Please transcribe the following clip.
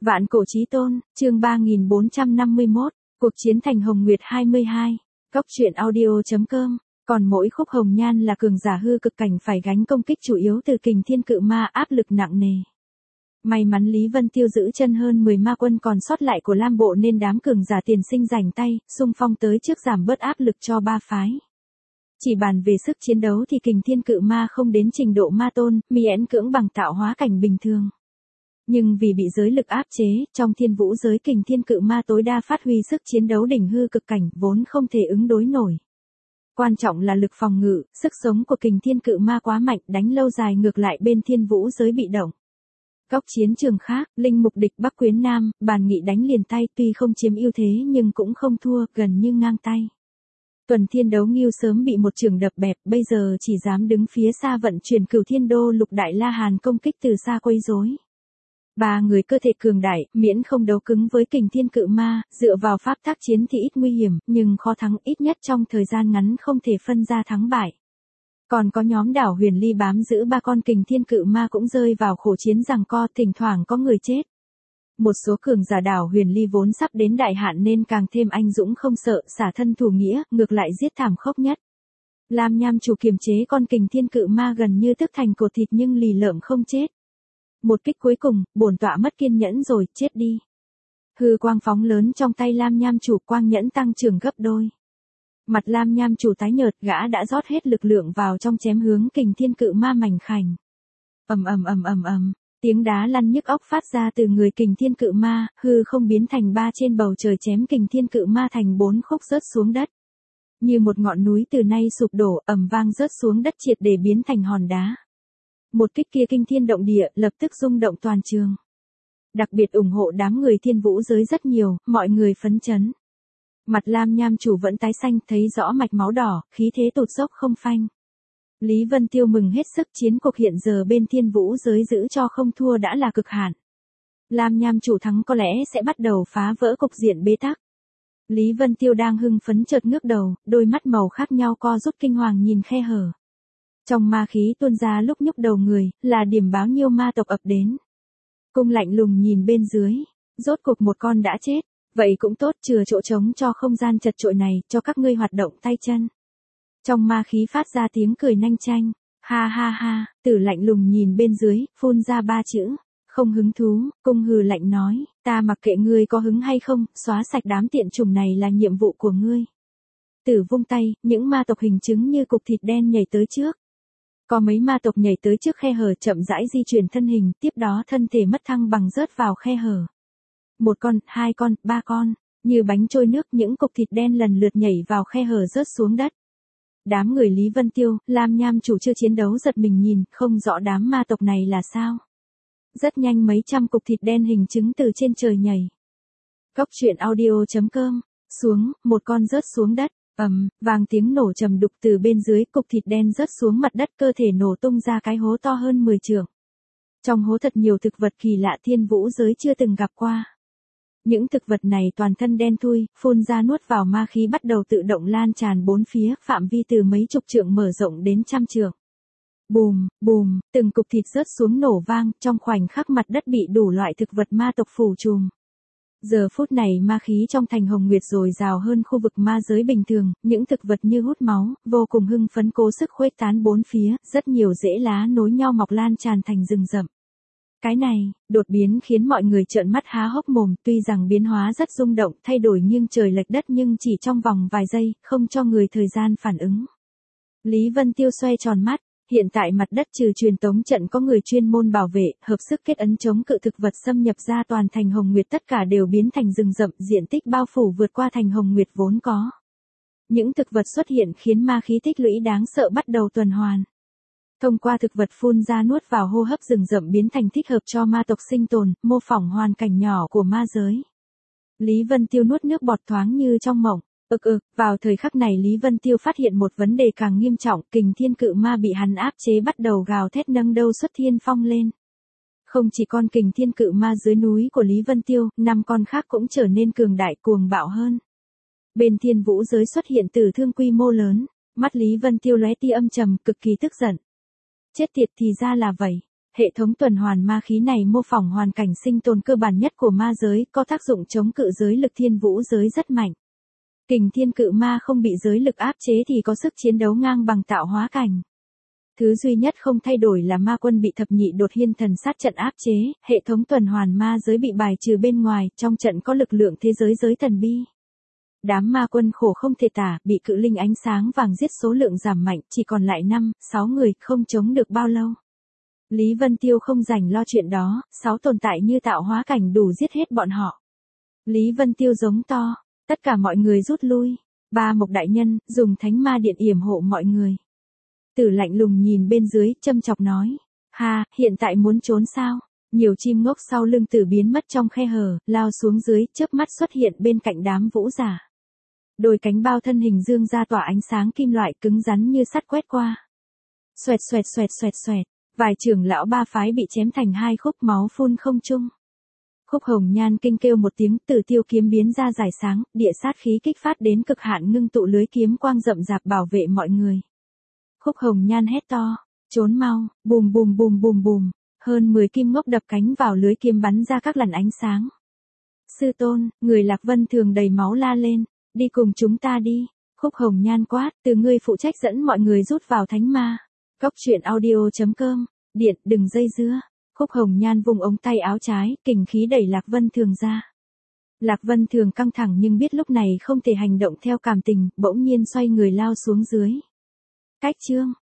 Vạn cổ chí tôn, chương 3451, cuộc chiến thành Hồng Nguyệt 22, Cốc truyện audio.com, còn mỗi khúc hồng nhan là cường giả hư cực cảnh phải gánh công kích chủ yếu từ kình thiên cự ma áp lực nặng nề. May mắn Lý Vân Tiêu giữ chân hơn 10 ma quân còn sót lại của Lam Bộ nên đám cường giả tiền sinh rảnh tay, xung phong tới trước giảm bớt áp lực cho ba phái. Chỉ bàn về sức chiến đấu thì kình thiên cự ma không đến trình độ ma tôn, miễn cưỡng bằng tạo hóa cảnh bình thường. Nhưng vì bị giới lực áp chế, trong thiên vũ giới kình thiên cự ma tối đa phát huy sức chiến đấu đỉnh hư cực cảnh vốn không thể ứng đối nổi. Quan trọng là lực phòng ngự, sức sống của kình thiên cự ma quá mạnh, đánh lâu dài ngược lại bên thiên vũ giới bị động. Góc chiến trường khác, linh mục địch Bắc Quyến Nam, bàn nghị đánh liền tay tuy không chiếm ưu thế nhưng cũng không thua, gần như ngang tay. Tuần Thiên Đấu Ngưu sớm bị một trường đập bẹp, bây giờ chỉ dám đứng phía xa vận chuyển Cửu Thiên Đô Lục Đại La Hàn công kích từ xa quấy rối. Ba người cơ thể cường đại, miễn không đấu cứng với kình thiên cự ma, dựa vào pháp tác chiến thì ít nguy hiểm, nhưng khó thắng, ít nhất trong thời gian ngắn không thể phân ra thắng bại. Còn có nhóm đảo Huyền Ly bám giữ ba con kình thiên cự ma cũng rơi vào khổ chiến giằng co, thỉnh thoảng có người chết. Một số cường giả đảo Huyền Ly vốn sắp đến đại hạn nên càng thêm anh dũng không sợ, xả thân thủ nghĩa, ngược lại giết thảm khốc nhất. Lam Nham chủ kiềm chế con kình thiên cự ma gần như tức thành cột thịt nhưng lì lợm không chết. Một kích cuối cùng, bổn tọa mất kiên nhẫn rồi, chết đi. Hư quang phóng lớn trong tay Lam Nham chủ, quang nhẫn tăng trưởng gấp đôi. Mặt Lam Nham chủ tái nhợt, gã đã rót hết lực lượng vào trong chém hướng kình thiên cự ma mảnh khảnh. Ầm ầm ầm ầm ầm, tiếng đá lăn nhức óc phát ra từ người kình thiên cự ma, hư không biến thành ba trên bầu trời chém kình thiên cự ma thành 4 khúc rớt xuống đất. Như một ngọn núi từ nay sụp đổ, ầm vang rớt xuống đất triệt để biến thành hòn đá. Một kích kia kinh thiên động địa, lập tức rung động toàn trường. Đặc biệt ủng hộ đám người thiên vũ giới rất nhiều, mọi người phấn chấn. Mặt Lam Nham chủ vẫn tái xanh, thấy rõ mạch máu đỏ, khí thế tụt dốc không phanh. Lý Vân Tiêu mừng hết sức, chiến cuộc hiện giờ bên thiên vũ giới giữ cho không thua đã là cực hạn. Lam Nham chủ thắng có lẽ sẽ bắt đầu phá vỡ cục diện bế tắc. Lý Vân Tiêu đang hưng phấn chợt ngước đầu, đôi mắt màu khác nhau co rút kinh hoàng nhìn khe hở. Trong ma khí tuôn ra lúc nhúc đầu người, là điểm báo nhiêu ma tộc ập đến. Cung lạnh lùng nhìn bên dưới, rốt cuộc một con đã chết, vậy cũng tốt, chừa chỗ trống cho không gian chật chội này, cho các ngươi hoạt động tay chân. Trong ma khí phát ra tiếng cười nanh chanh, ha ha ha, Tử lạnh lùng nhìn bên dưới, phun ra 3 chữ, không hứng thú, cung hừ lạnh nói, ta mặc kệ ngươi có hứng hay không, xóa sạch đám tiện chủng này là nhiệm vụ của ngươi. Tử vung tay, những ma tộc hình chứng như cục thịt đen nhảy tới trước. Có mấy ma tộc nhảy tới trước khe hở chậm rãi di chuyển thân hình, tiếp đó thân thể mất thăng bằng rớt vào khe hở. 1 con, 2 con, 3 con, như bánh trôi nước những cục thịt đen lần lượt nhảy vào khe hở rớt xuống đất. Đám người Lý Vân Tiêu, Lam Nham chủ chưa chiến đấu giật mình nhìn, không rõ đám ma tộc này là sao. Rất nhanh mấy trăm cục thịt đen hình chứng từ trên trời nhảy. Cốc truyện audio.com, xuống, một con rớt xuống đất. Vàng tiếng nổ trầm đục từ bên dưới, cục thịt đen rớt xuống mặt đất, cơ thể nổ tung ra cái hố to hơn 10 trượng. Trong hố thật nhiều thực vật kỳ lạ thiên vũ giới chưa từng gặp qua. Những thực vật này toàn thân đen thui, phun ra nuốt vào ma khí bắt đầu tự động lan tràn bốn phía, phạm vi từ mấy chục trượng mở rộng đến trăm trượng. Bùm, bùm, từng cục thịt rớt xuống nổ vang, trong khoảnh khắc mặt đất bị đủ loại thực vật ma tộc phủ trùm. Giờ phút này ma khí trong thành Hồng Nguyệt dồi dào hơn khu vực ma giới bình thường, những thực vật như hút máu, vô cùng hưng phấn cố sức khuếch tán bốn phía, rất nhiều rễ lá nối nhau mọc lan tràn thành rừng rậm. Cái này, đột biến khiến mọi người trợn mắt há hốc mồm, tuy rằng biến hóa rất rung động, thay đổi nghiêng trời lệch đất nhưng chỉ trong vòng vài giây, không cho người thời gian phản ứng. Lý Vân Tiêu xoay tròn mắt. Hiện tại mặt đất trừ truyền tống trận có người chuyên môn bảo vệ, hợp sức kết ấn chống cự thực vật xâm nhập ra toàn thành Hồng Nguyệt, tất cả đều biến thành rừng rậm, diện tích bao phủ vượt qua thành Hồng Nguyệt vốn có. Những thực vật xuất hiện khiến ma khí tích lũy đáng sợ bắt đầu tuần hoàn. Thông qua thực vật phun ra nuốt vào hô hấp rừng rậm biến thành thích hợp cho ma tộc sinh tồn, mô phỏng hoàn cảnh nhỏ của ma giới. Lý Vân Tiêu nuốt nước bọt thoáng như trong mộng. Vào thời khắc này Lý Vân Tiêu phát hiện một vấn đề càng nghiêm trọng, kình thiên cự ma bị hắn áp chế bắt đầu gào thét nâng đầu xuất thiên phong lên. Không chỉ con kình thiên cự ma dưới núi của Lý Vân Tiêu, 5 con khác cũng trở nên cường đại cuồng bạo hơn. Bên thiên vũ giới xuất hiện tử thương quy mô lớn, mắt Lý Vân Tiêu lóe tia âm trầm, cực kỳ tức giận. Chết tiệt, thì ra là vậy. Hệ thống tuần hoàn ma khí này mô phỏng hoàn cảnh sinh tồn cơ bản nhất của ma giới, có tác dụng chống cự giới lực thiên vũ giới rất mạnh. Kình thiên cự ma không bị giới lực áp chế thì có sức chiến đấu ngang bằng tạo hóa cảnh. Thứ duy nhất không thay đổi là ma quân bị thập nhị đột hiên thần sát trận áp chế, hệ thống tuần hoàn ma giới bị bài trừ bên ngoài, trong trận có lực lượng thế giới giới thần bi. Đám ma quân khổ không thể tả, bị cự linh ánh sáng vàng giết số lượng giảm mạnh, chỉ còn lại 5, 6 người, không chống được bao lâu. Lý Vân Tiêu không rảnh lo chuyện đó, 6 tồn tại như tạo hóa cảnh đủ giết hết bọn họ. Lý Vân Tiêu giống to, tất cả mọi người rút lui. Ba Mộc đại nhân, dùng thánh ma điện yểm hộ mọi người. Tử lạnh lùng nhìn bên dưới, châm chọc nói. Ha, hiện tại muốn trốn sao? Nhiều chim ngốc sau lưng Tử biến mất trong khe hở, lao xuống dưới, chớp mắt xuất hiện bên cạnh đám vũ giả. Đôi cánh bao thân hình dương ra tỏa ánh sáng kim loại cứng rắn như sắt quét qua. Xoẹt xoẹt xoẹt xoẹt xoẹt, vài trưởng lão ba phái bị chém thành 2 khúc, máu phun không trung. Khúc Hồng Nhan kinh kêu một tiếng, Tử tiêu kiếm biến ra rải sáng, địa sát khí kích phát đến cực hạn ngưng tụ lưới kiếm quang rậm rạp bảo vệ mọi người. Khúc Hồng Nhan hét to, trốn mau, bùm bùm bùm bùm bùm, hơn 10 kim ngốc đập cánh vào lưới kiếm bắn ra các làn ánh sáng. Sư tôn, người Lạc Vân Thường đầy máu la lên, đi cùng chúng ta đi. Khúc Hồng Nhan quát, từ ngươi phụ trách dẫn mọi người rút vào thánh ma. Cóc truyện audio.com, điện, đừng dây dưa. Khúc Hồng Nhan vùng ống tay áo trái, kình khí đẩy Lạc Vân Thường ra. Lạc Vân Thường căng thẳng nhưng biết lúc này không thể hành động theo cảm tình, bỗng nhiên xoay người lao xuống dưới. Cách chương